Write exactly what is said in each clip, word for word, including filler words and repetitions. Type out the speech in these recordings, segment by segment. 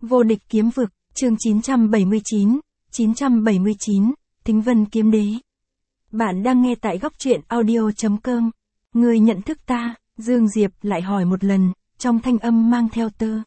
Vô địch kiếm vực, chương chín trăm bảy mươi chín, chín trăm bảy mươi chín, Thính Vân Kiếm Đế. Bạn đang nghe tại góc truyện audio chấm com. Người nhận thức ta, Dương Diệp lại hỏi một lần, trong thanh âm mang theo tơ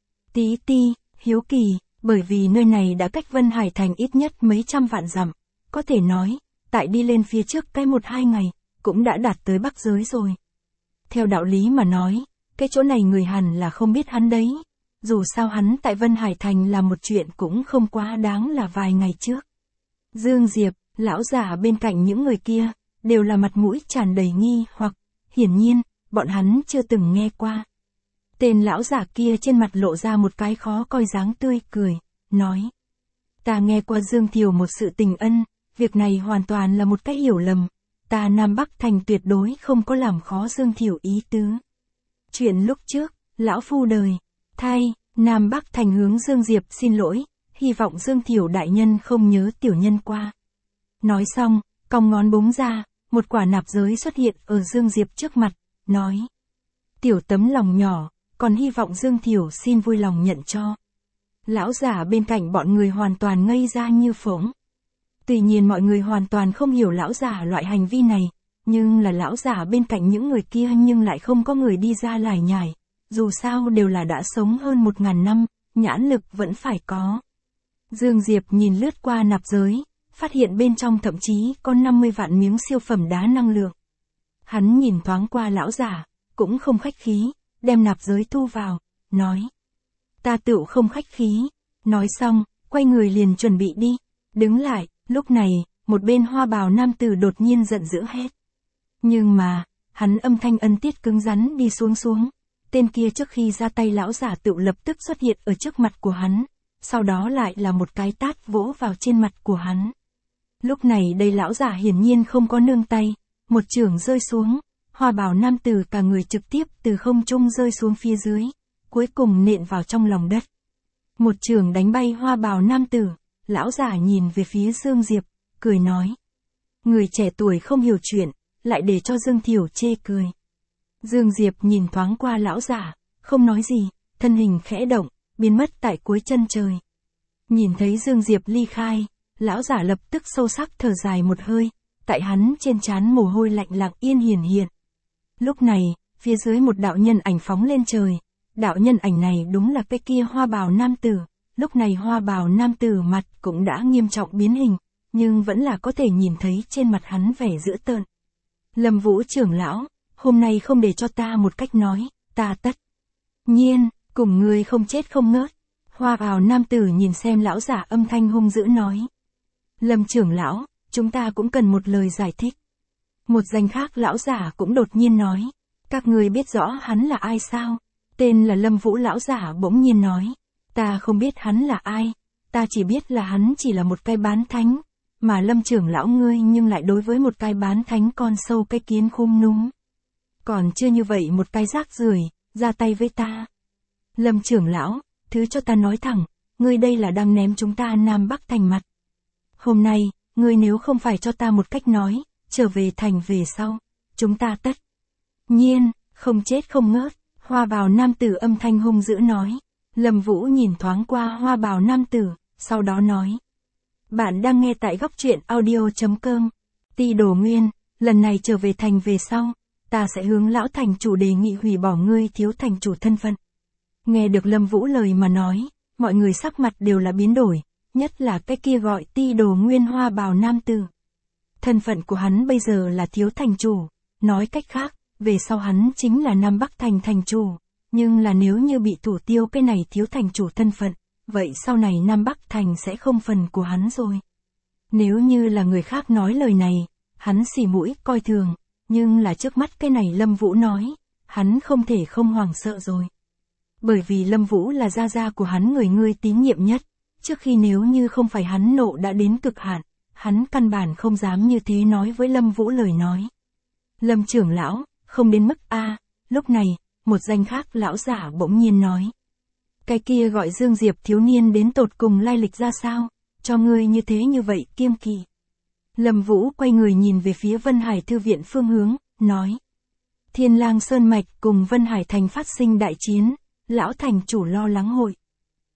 tí ti, hiếu kỳ, bởi vì nơi này đã cách Vân Hải Thành ít nhất mấy trăm vạn dặm. Có thể nói, tại đi lên phía trước cái một hai ngày, cũng đã đạt tới Bắc giới rồi. Theo đạo lý mà nói, cái chỗ này người hẳn là không biết hắn đấy. Dù sao hắn tại Vân Hải Thành là một chuyện cũng không quá đáng là vài ngày trước. Dương Diệp, lão giả bên cạnh những người kia, đều là mặt mũi tràn đầy nghi hoặc, hiển nhiên, bọn hắn chưa từng nghe qua. Tên lão giả kia trên mặt lộ ra một cái khó coi dáng tươi cười, nói. Ta nghe qua Dương Thiều một sự tình ân, việc này hoàn toàn là một cái hiểu lầm. Ta Nam Bắc Thành tuyệt đối không có làm khó Dương Thiều ý tứ. Chuyện lúc trước, lão phu đời. Thay, Nam Bắc Thành hướng Dương Diệp xin lỗi, hy vọng Dương Thiểu đại nhân không nhớ tiểu nhân qua. Nói xong, cong ngón búng ra, một quả nạp giới xuất hiện ở Dương Diệp trước mặt, nói. Tiểu tấm lòng nhỏ, còn hy vọng Dương Thiểu xin vui lòng nhận cho. Lão giả bên cạnh bọn người hoàn toàn ngây ra như phỗng. Tuy nhiên mọi người hoàn toàn không hiểu lão giả loại hành vi này, nhưng là lão giả bên cạnh những người kia nhưng lại không có người đi ra lải nhải. Dù sao đều là đã sống hơn một ngàn năm, nhãn lực vẫn phải có. Dương Diệp nhìn lướt qua nạp giới, phát hiện bên trong thậm chí có năm mươi vạn miếng siêu phẩm đá năng lượng. Hắn nhìn thoáng qua lão giả, cũng không khách khí, đem nạp giới thu vào, nói. Ta tựu không khách khí. Nói xong, quay người liền chuẩn bị đi. Đứng lại, lúc này, một bên hoa bào nam tử đột nhiên giận dữ hét. Nhưng mà, hắn âm thanh ân tiết cứng rắn đi xuống xuống. Tên kia trước khi ra tay lão giả tự lập tức xuất hiện ở trước mặt của hắn, sau đó lại là một cái tát vỗ vào trên mặt của hắn. Lúc này đây lão giả hiển nhiên không có nương tay, một chưởng rơi xuống, hoa bào nam tử cả người trực tiếp từ không trung rơi xuống phía dưới, cuối cùng nện vào trong lòng đất. Một chưởng đánh bay hoa bào nam tử, lão giả nhìn về phía Dương Diệp, cười nói. Người trẻ tuổi không hiểu chuyện, lại để cho Dương Thiểu chê cười. Dương Diệp nhìn thoáng qua lão giả, không nói gì, thân hình khẽ động, biến mất tại cuối chân trời. Nhìn thấy Dương Diệp ly khai, lão giả lập tức sâu sắc thở dài một hơi, tại hắn trên trán mồ hôi lạnh lặng yên hiển hiện. Lúc này, phía dưới một đạo nhân ảnh phóng lên trời, đạo nhân ảnh này đúng là cái kia hoa bào nam tử, lúc này hoa bào nam tử mặt cũng đã nghiêm trọng biến hình, nhưng vẫn là có thể nhìn thấy trên mặt hắn vẻ dữ tợn. Lâm Vũ trưởng lão, hôm nay không để cho ta một cách nói, ta tất nhiên, cùng ngươi không chết không ngớt. Hoa bào nam tử nhìn xem lão giả âm thanh hung dữ nói. Lâm trưởng lão, chúng ta cũng cần một lời giải thích. Một danh khác lão giả cũng đột nhiên nói. Các ngươi biết rõ hắn là ai sao? Tên là Lâm Vũ lão giả bỗng nhiên nói. Ta không biết hắn là ai, ta chỉ biết là hắn chỉ là một cái bán thánh, mà Lâm trưởng lão ngươi nhưng lại đối với một cái bán thánh con sâu cái kiến khum núm. Còn chưa như vậy một cái rác rưởi, ra tay với ta. Lâm trưởng lão, thứ cho ta nói thẳng, ngươi đây là đang ném chúng ta Nam Bắc Thành mặt. Hôm nay, ngươi nếu không phải cho ta một cách nói, trở về thành về sau, chúng ta tất nhiên, không chết không ngớt. Hoa bào nam tử âm thanh hung dữ nói. Lâm Vũ nhìn thoáng qua hoa bào nam tử, sau đó nói. Bạn đang nghe tại góc truyện audio chấm com. Ti Đồ Nguyên, lần này trở về thành về sau, ta sẽ hướng lão thành chủ đề nghị hủy bỏ ngươi thiếu thành chủ thân phận. Nghe được Lâm Vũ lời mà nói, mọi người sắc mặt đều là biến đổi, nhất là cái kia gọi Ti Đồ Nguyên hoa bào nam tử. Thân phận của hắn bây giờ là thiếu thành chủ, nói cách khác, về sau hắn chính là Nam Bắc Thành thành chủ, nhưng là nếu như bị thủ tiêu cái này thiếu thành chủ thân phận, vậy sau này Nam Bắc Thành sẽ không phần của hắn rồi. Nếu như là người khác nói lời này, hắn xì mũi coi thường. Nhưng là trước mắt cái này Lâm Vũ nói, hắn không thể không hoảng sợ rồi. Bởi vì Lâm Vũ là gia gia của hắn người ngươi tín nhiệm nhất, trước khi nếu như không phải hắn nộ đã đến cực hạn, hắn căn bản không dám như thế nói với Lâm Vũ lời nói. Lâm trưởng lão, không đến mức A, lúc này, một danh khác lão giả bỗng nhiên nói. Cái kia gọi Dương Diệp thiếu niên đến tột cùng lai lịch ra sao, cho ngươi như thế như vậy kiêng kỵ. Lâm Vũ quay người nhìn về phía Vân Hải Thư viện phương hướng, nói. Thiên Lang Sơn Mạch cùng Vân Hải Thành phát sinh đại chiến, lão thành chủ lo lắng hội.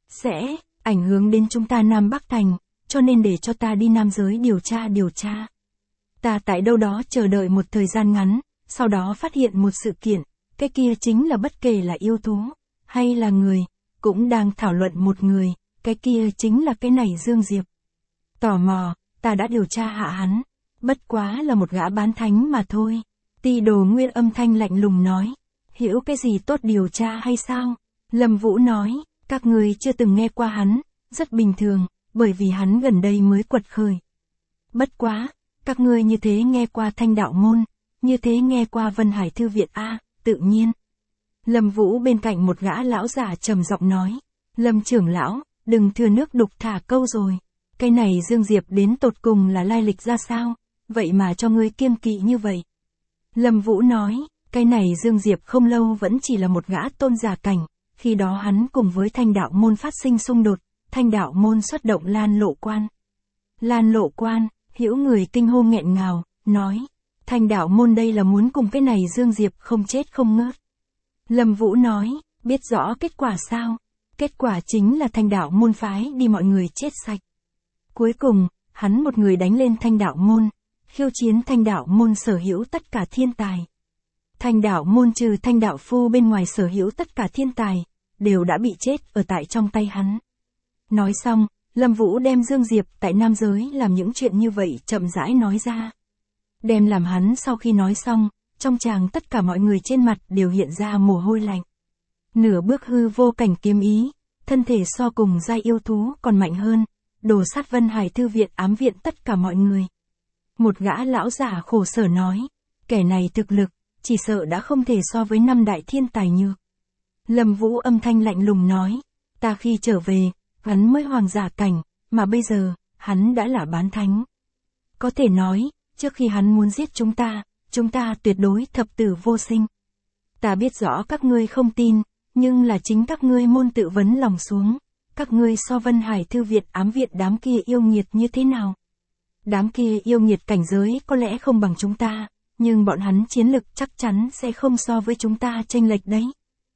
sẽ ảnh hưởng đến chúng ta Nam Bắc Thành, cho nên để cho ta đi nam giới điều tra điều tra. Ta tại đâu đó chờ đợi một thời gian ngắn, sau đó phát hiện một sự kiện, cái kia chính là bất kể là yêu thú, hay là người, cũng đang thảo luận một người, cái kia chính là cái này Dương Diệp. Tò mò, ta đã điều tra hạ hắn, bất quá là một gã bán thánh mà thôi. Ti Đồ Nguyên âm thanh lạnh lùng nói, hiểu cái gì tốt điều tra hay sao? Lâm Vũ nói, các người chưa từng nghe qua hắn, rất bình thường, bởi vì hắn gần đây mới quật khởi. Bất quá, các ngươi như thế nghe qua Thanh Đạo Môn, như thế nghe qua Vân Hải Thư Viện A, tự nhiên. Lâm Vũ bên cạnh một gã lão giả trầm giọng nói, Lâm trưởng lão, đừng thừa nước đục thả câu rồi. Cái này Dương Diệp đến tột cùng là lai lịch ra sao, vậy mà cho ngươi kiêng kỵ như vậy. Lâm Vũ nói, cái này Dương Diệp không lâu vẫn chỉ là một gã tôn giả cảnh, khi đó hắn cùng với Thanh Đạo Môn phát sinh xung đột, Thanh Đạo Môn xuất động Lan Lộ Quan. Lan Lộ Quan, hữu người kinh hô nghẹn ngào, nói, Thanh Đạo Môn đây là muốn cùng cái này Dương Diệp không chết không ngớt. Lâm Vũ nói, biết rõ kết quả sao? Kết quả chính là Thanh Đạo Môn phái đi mọi người chết sạch. Cuối cùng, hắn một người đánh lên Thanh Đạo Môn, khiêu chiến Thanh Đạo Môn sở hữu tất cả thiên tài. Thanh Đạo Môn trừ Thanh Đạo Phu bên ngoài sở hữu tất cả thiên tài, đều đã bị chết ở tại trong tay hắn. Nói xong, Lâm Vũ đem Dương Diệp tại nam giới làm những chuyện như vậy chậm rãi nói ra. Đem làm hắn sau khi nói xong, trong tràng tất cả mọi người trên mặt đều hiện ra mồ hôi lạnh. Nửa bước hư vô cảnh kiếm ý, thân thể so cùng giai yêu thú còn mạnh hơn, đồ sát Vân Hải Thư Viện ám viện tất cả mọi người. Một gã lão giả khổ sở nói, kẻ này thực lực, chỉ sợ đã không thể so với năm đại thiên tài nhược. Lâm Vũ âm thanh lạnh lùng nói, ta khi trở về, hắn mới hoàng giả cảnh, mà bây giờ, hắn đã là bán thánh. Có thể nói, trước khi hắn muốn giết chúng ta, chúng ta tuyệt đối thập tử vô sinh. Ta biết rõ các ngươi không tin, nhưng là chính các ngươi môn tự vấn lòng xuống, các ngươi so Vân Hải Thư Viện ám viện đám kia yêu nghiệt như thế nào? Đám kia yêu nghiệt cảnh giới có lẽ không bằng chúng ta, nhưng bọn hắn chiến lực chắc chắn sẽ không so với chúng ta chênh lệch đấy.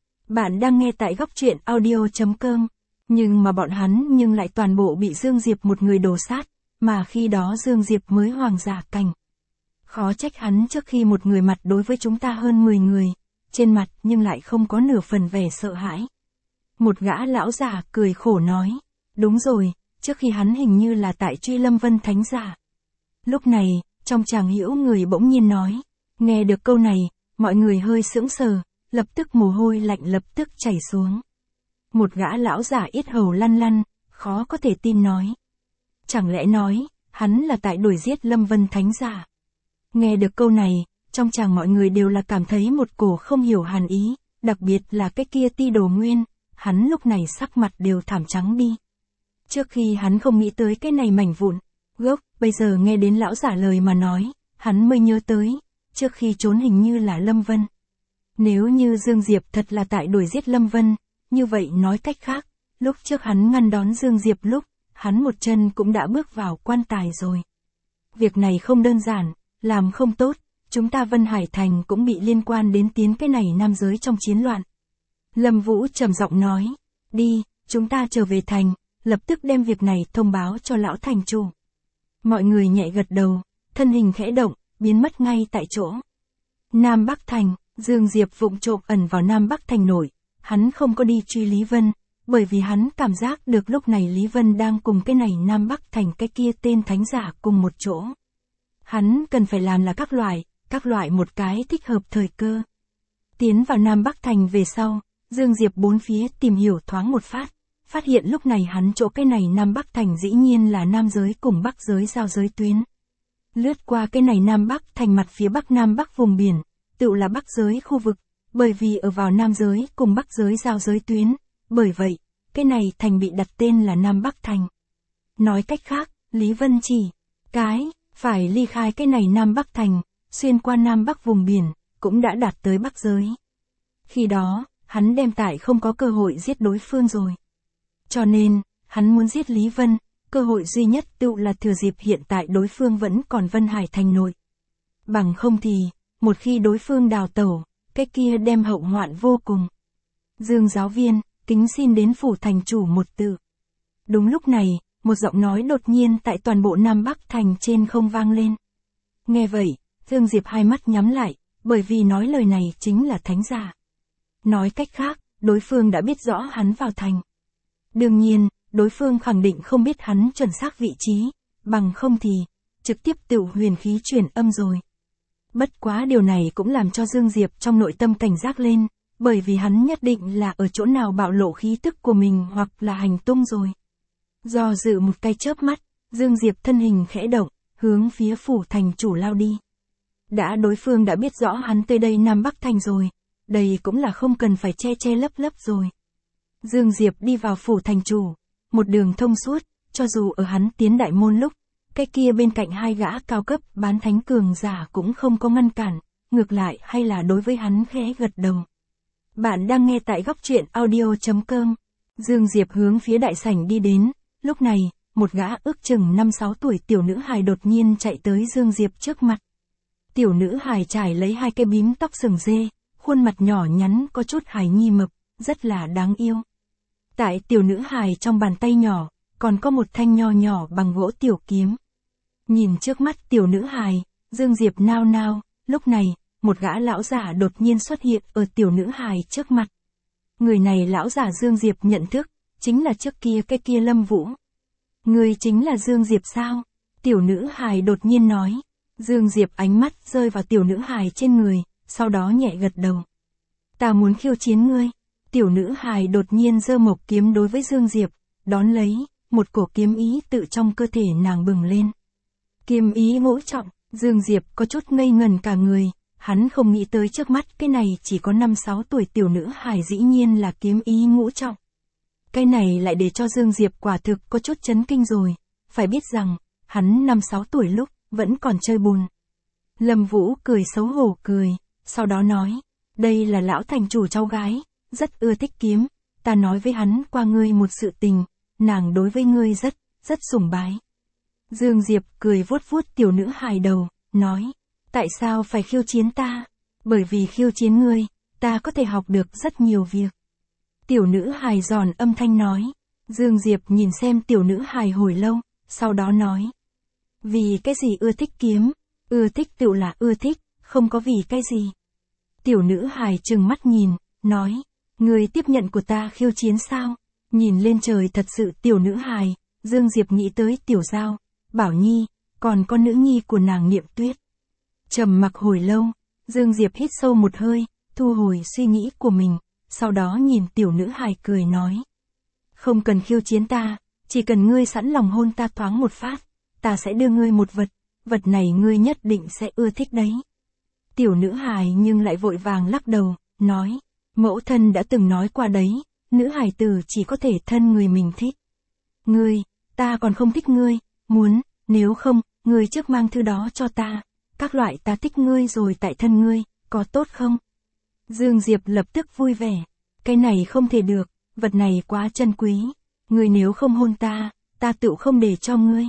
Bạn đang nghe tại góc truyện audio chấm com, nhưng mà bọn hắn nhưng lại toàn bộ bị Dương Diệp một người đồ sát, mà khi đó Dương Diệp mới hoàng giả cảnh. Khó trách hắn trước khi một người mặt đối với chúng ta hơn mười người, trên mặt nhưng lại không có nửa phần vẻ sợ hãi. Một gã lão giả cười khổ nói, đúng rồi, trước khi hắn hình như là tại truy Lâm Vân Thánh giả. Lúc này, trong tràng hữu người bỗng nhiên nói, nghe được câu này, mọi người hơi sững sờ, lập tức mồ hôi lạnh lập tức chảy xuống. Một gã lão giả yết hầu lăn lăn, khó có thể tin nói. Chẳng lẽ nói, hắn là tại đuổi giết Lâm Vân Thánh giả. Nghe được câu này, trong tràng mọi người đều là cảm thấy một cổ không hiểu hàn ý, đặc biệt là cái kia Ti Đồ Nguyên, hắn lúc này sắc mặt đều thảm trắng đi. Trước khi hắn không nghĩ tới cái này mảnh vụn, gốc, bây giờ nghe đến lão giả lời mà nói, hắn mới nhớ tới, trước khi trốn hình như là Lâm Vân. Nếu như Dương Diệp thật là tại đuổi giết Lâm Vân, như vậy nói cách khác, lúc trước hắn ngăn đón Dương Diệp lúc, hắn một chân cũng đã bước vào quan tài rồi. Việc này không đơn giản, làm không tốt, chúng ta Vân Hải Thành cũng bị liên quan đến tiến cái này nam giới trong chiến loạn. Lâm Vũ trầm giọng nói, đi, chúng ta trở về thành, lập tức đem việc này thông báo cho lão thành chủ. Mọi người nhẹ gật đầu, thân hình khẽ động, biến mất ngay tại chỗ. Nam Bắc Thành, Dương Diệp vụng trộm ẩn vào Nam Bắc Thành nội, hắn không có đi truy Lý Vân, bởi vì hắn cảm giác được lúc này Lý Vân đang cùng cái này Nam Bắc Thành cái kia tên thánh giả cùng một chỗ. Hắn cần phải làm là các loại, các loại một cái thích hợp thời cơ. Tiến vào Nam Bắc Thành về sau, Dương Diệp bốn phía tìm hiểu thoáng một phát, phát hiện lúc này hắn chỗ cái này Nam Bắc Thành dĩ nhiên là nam giới cùng bắc giới giao giới tuyến. Lướt qua cái này Nam Bắc Thành mặt phía bắc Nam Bắc vùng biển, tự là bắc giới khu vực, bởi vì ở vào nam giới cùng bắc giới giao giới tuyến, bởi vậy, cái này thành bị đặt tên là Nam Bắc Thành. Nói cách khác, Lý Vân chỉ, cái, phải ly khai cái này Nam Bắc Thành, xuyên qua Nam Bắc vùng biển, cũng đã đạt tới bắc giới. Khi đó, hắn đem tại không có cơ hội giết đối phương rồi. Cho nên, hắn muốn giết Lý Vân, cơ hội duy nhất tự là thừa dịp hiện tại đối phương vẫn còn Vân Hải Thành nội. Bằng không thì, một khi đối phương đào tẩu, cái kia đem hậu hoạn vô cùng. Dương giáo viên, kính xin đến phủ thành chủ một tự. Đúng lúc này, một giọng nói đột nhiên tại toàn bộ Nam Bắc thành trên không vang lên. Nghe vậy, Dương Diệp hai mắt nhắm lại, bởi vì nói lời này chính là thánh giả. Nói cách khác, đối phương đã biết rõ hắn vào thành. Đương nhiên, đối phương khẳng định không biết hắn chuẩn xác vị trí, bằng không thì, trực tiếp tự huyền khí truyền âm rồi. Bất quá điều này cũng làm cho Dương Diệp trong nội tâm cảnh giác lên, bởi vì hắn nhất định là ở chỗ nào bạo lộ khí tức của mình hoặc là hành tung rồi. Do dự một cái chớp mắt, Dương Diệp thân hình khẽ động, hướng phía phủ thành chủ lao đi. Đã đối phương đã biết rõ hắn tới đây Nam Bắc thành rồi, đây cũng là không cần phải che che lấp lấp rồi. Dương Diệp đi vào phủ thành chủ, một đường thông suốt, cho dù ở hắn tiến đại môn lúc, cái kia bên cạnh hai gã cao cấp bán thánh cường giả cũng không có ngăn cản, ngược lại hay là đối với hắn khẽ gật đầu. Bạn đang nghe tại góc truyện audio chấm com. Dương Diệp hướng phía đại sảnh đi đến, lúc này, một gã ước chừng năm sáu tuổi tiểu nữ hài đột nhiên chạy tới Dương Diệp trước mặt. Tiểu nữ hài trải lấy hai cái bím tóc sừng dê, khuôn mặt nhỏ nhắn có chút hài nhi mập, rất là đáng yêu. Tại tiểu nữ hài trong bàn tay nhỏ, còn có một thanh nho nhỏ bằng gỗ tiểu kiếm. Nhìn trước mắt tiểu nữ hài, Dương Diệp nao nao, lúc này, một gã lão giả đột nhiên xuất hiện ở tiểu nữ hài trước mặt. Người này lão giả Dương Diệp nhận thức, chính là trước kia cái kia Lâm Vũ. Người chính là Dương Diệp sao? Tiểu nữ hài đột nhiên nói. Dương Diệp ánh mắt rơi vào tiểu nữ hài trên người, sau đó nhẹ gật đầu. Ta muốn khiêu chiến ngươi. Tiểu nữ hài đột nhiên giơ mộc kiếm đối với Dương Diệp, đón lấy, một cổ kiếm ý tự trong cơ thể nàng bừng lên. Kiếm ý ngũ trọng, Dương Diệp có chút ngây ngần cả người, hắn không nghĩ tới trước mắt cái này chỉ có năm sáu tuổi tiểu nữ hài dĩ nhiên là kiếm ý ngũ trọng. Cái này lại để cho Dương Diệp quả thực có chút chấn kinh rồi, phải biết rằng, hắn năm sáu tuổi lúc, vẫn còn chơi bùn. Lâm Vũ cười xấu hổ cười, sau đó nói, đây là lão thành chủ cháu gái, rất ưa thích kiếm, ta nói với hắn qua ngươi một sự tình, nàng đối với ngươi rất, rất sủng bái. Dương Diệp cười vuốt vuốt tiểu nữ hài đầu, nói, tại sao phải khiêu chiến ta? Bởi vì khiêu chiến ngươi, ta có thể học được rất nhiều việc. Tiểu nữ hài giòn âm thanh nói, Dương Diệp nhìn xem tiểu nữ hài hồi lâu, sau đó nói, vì cái gì ưa thích kiếm, ưa thích tự là ưa thích, không có vì cái gì. Tiểu nữ hài trừng mắt nhìn, nói, người tiếp nhận của ta khiêu chiến sao? Nhìn lên trời thật sự tiểu nữ hài, Dương Diệp nghĩ tới tiểu giao, Bảo Nhi, còn con nữ nhi của nàng Niệm Tuyết. Trầm mặc hồi lâu, Dương Diệp hít sâu một hơi, thu hồi suy nghĩ của mình, sau đó nhìn tiểu nữ hài cười nói. Không cần khiêu chiến ta, chỉ cần ngươi sẵn lòng hôn ta thoáng một phát, ta sẽ đưa ngươi một vật, vật này ngươi nhất định sẽ ưa thích đấy. Tiểu nữ hài nhưng lại vội vàng lắc đầu, nói, mẫu thân đã từng nói qua đấy, nữ hài tử chỉ có thể thân người mình thích. Ngươi, ta còn không thích ngươi, muốn, nếu không, ngươi trước mang thư đó cho ta, các loại ta thích ngươi rồi tại thân ngươi, có tốt không? Dương Diệp lập tức vui vẻ, cái này không thể được, vật này quá chân quý, ngươi nếu không hôn ta, ta tự không để cho ngươi.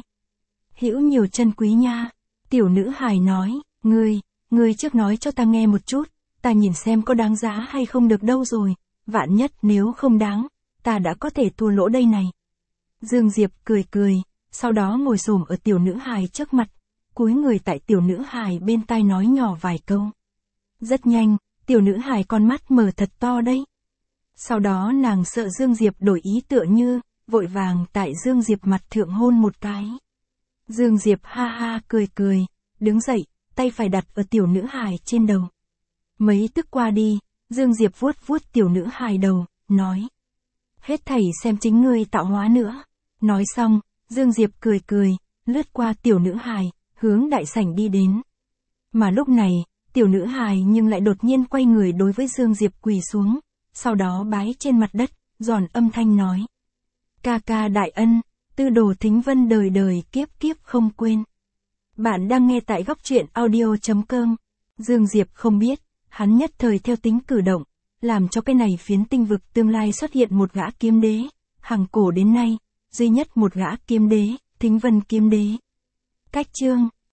Hữu nhiều chân quý nha, tiểu nữ hài nói, ngươi, ngươi trước nói cho ta nghe một chút, ta nhìn xem có đáng giá hay không được đâu rồi, vạn nhất nếu không đáng, ta đã có thể thua lỗ đây này. Dương Diệp cười cười, sau đó ngồi xổm ở tiểu nữ hài trước mặt, cúi người tại tiểu nữ hài bên tai nói nhỏ vài câu. Rất nhanh, tiểu nữ hài con mắt mở thật to đấy. Sau đó nàng sợ Dương Diệp đổi ý tựa như, vội vàng tại Dương Diệp mặt thượng hôn một cái. Dương Diệp ha ha cười cười, đứng dậy, tay phải đặt ở tiểu nữ hài trên đầu. Mấy tức qua đi, Dương Diệp vuốt vuốt tiểu nữ hài đầu, nói. Hết thảy xem chính ngươi tạo hóa nữa. Nói xong, Dương Diệp cười cười, lướt qua tiểu nữ hài, hướng đại sảnh đi đến. Mà lúc này, tiểu nữ hài nhưng lại đột nhiên quay người đối với Dương Diệp quỳ xuống, sau đó bái trên mặt đất, giòn âm thanh nói. Ca ca đại ân, tư đồ Thính Vân đời đời kiếp kiếp không quên. Bạn đang nghe tại góc truyện audio chấm com. Dương Diệp không biết, hắn nhất thời theo tính cử động, làm cho cái này phiến tinh vực tương lai xuất hiện một gã kiếm đế, hằng cổ đến nay, duy nhất một gã kiếm đế, Thính Vân kiếm đế. Cách chương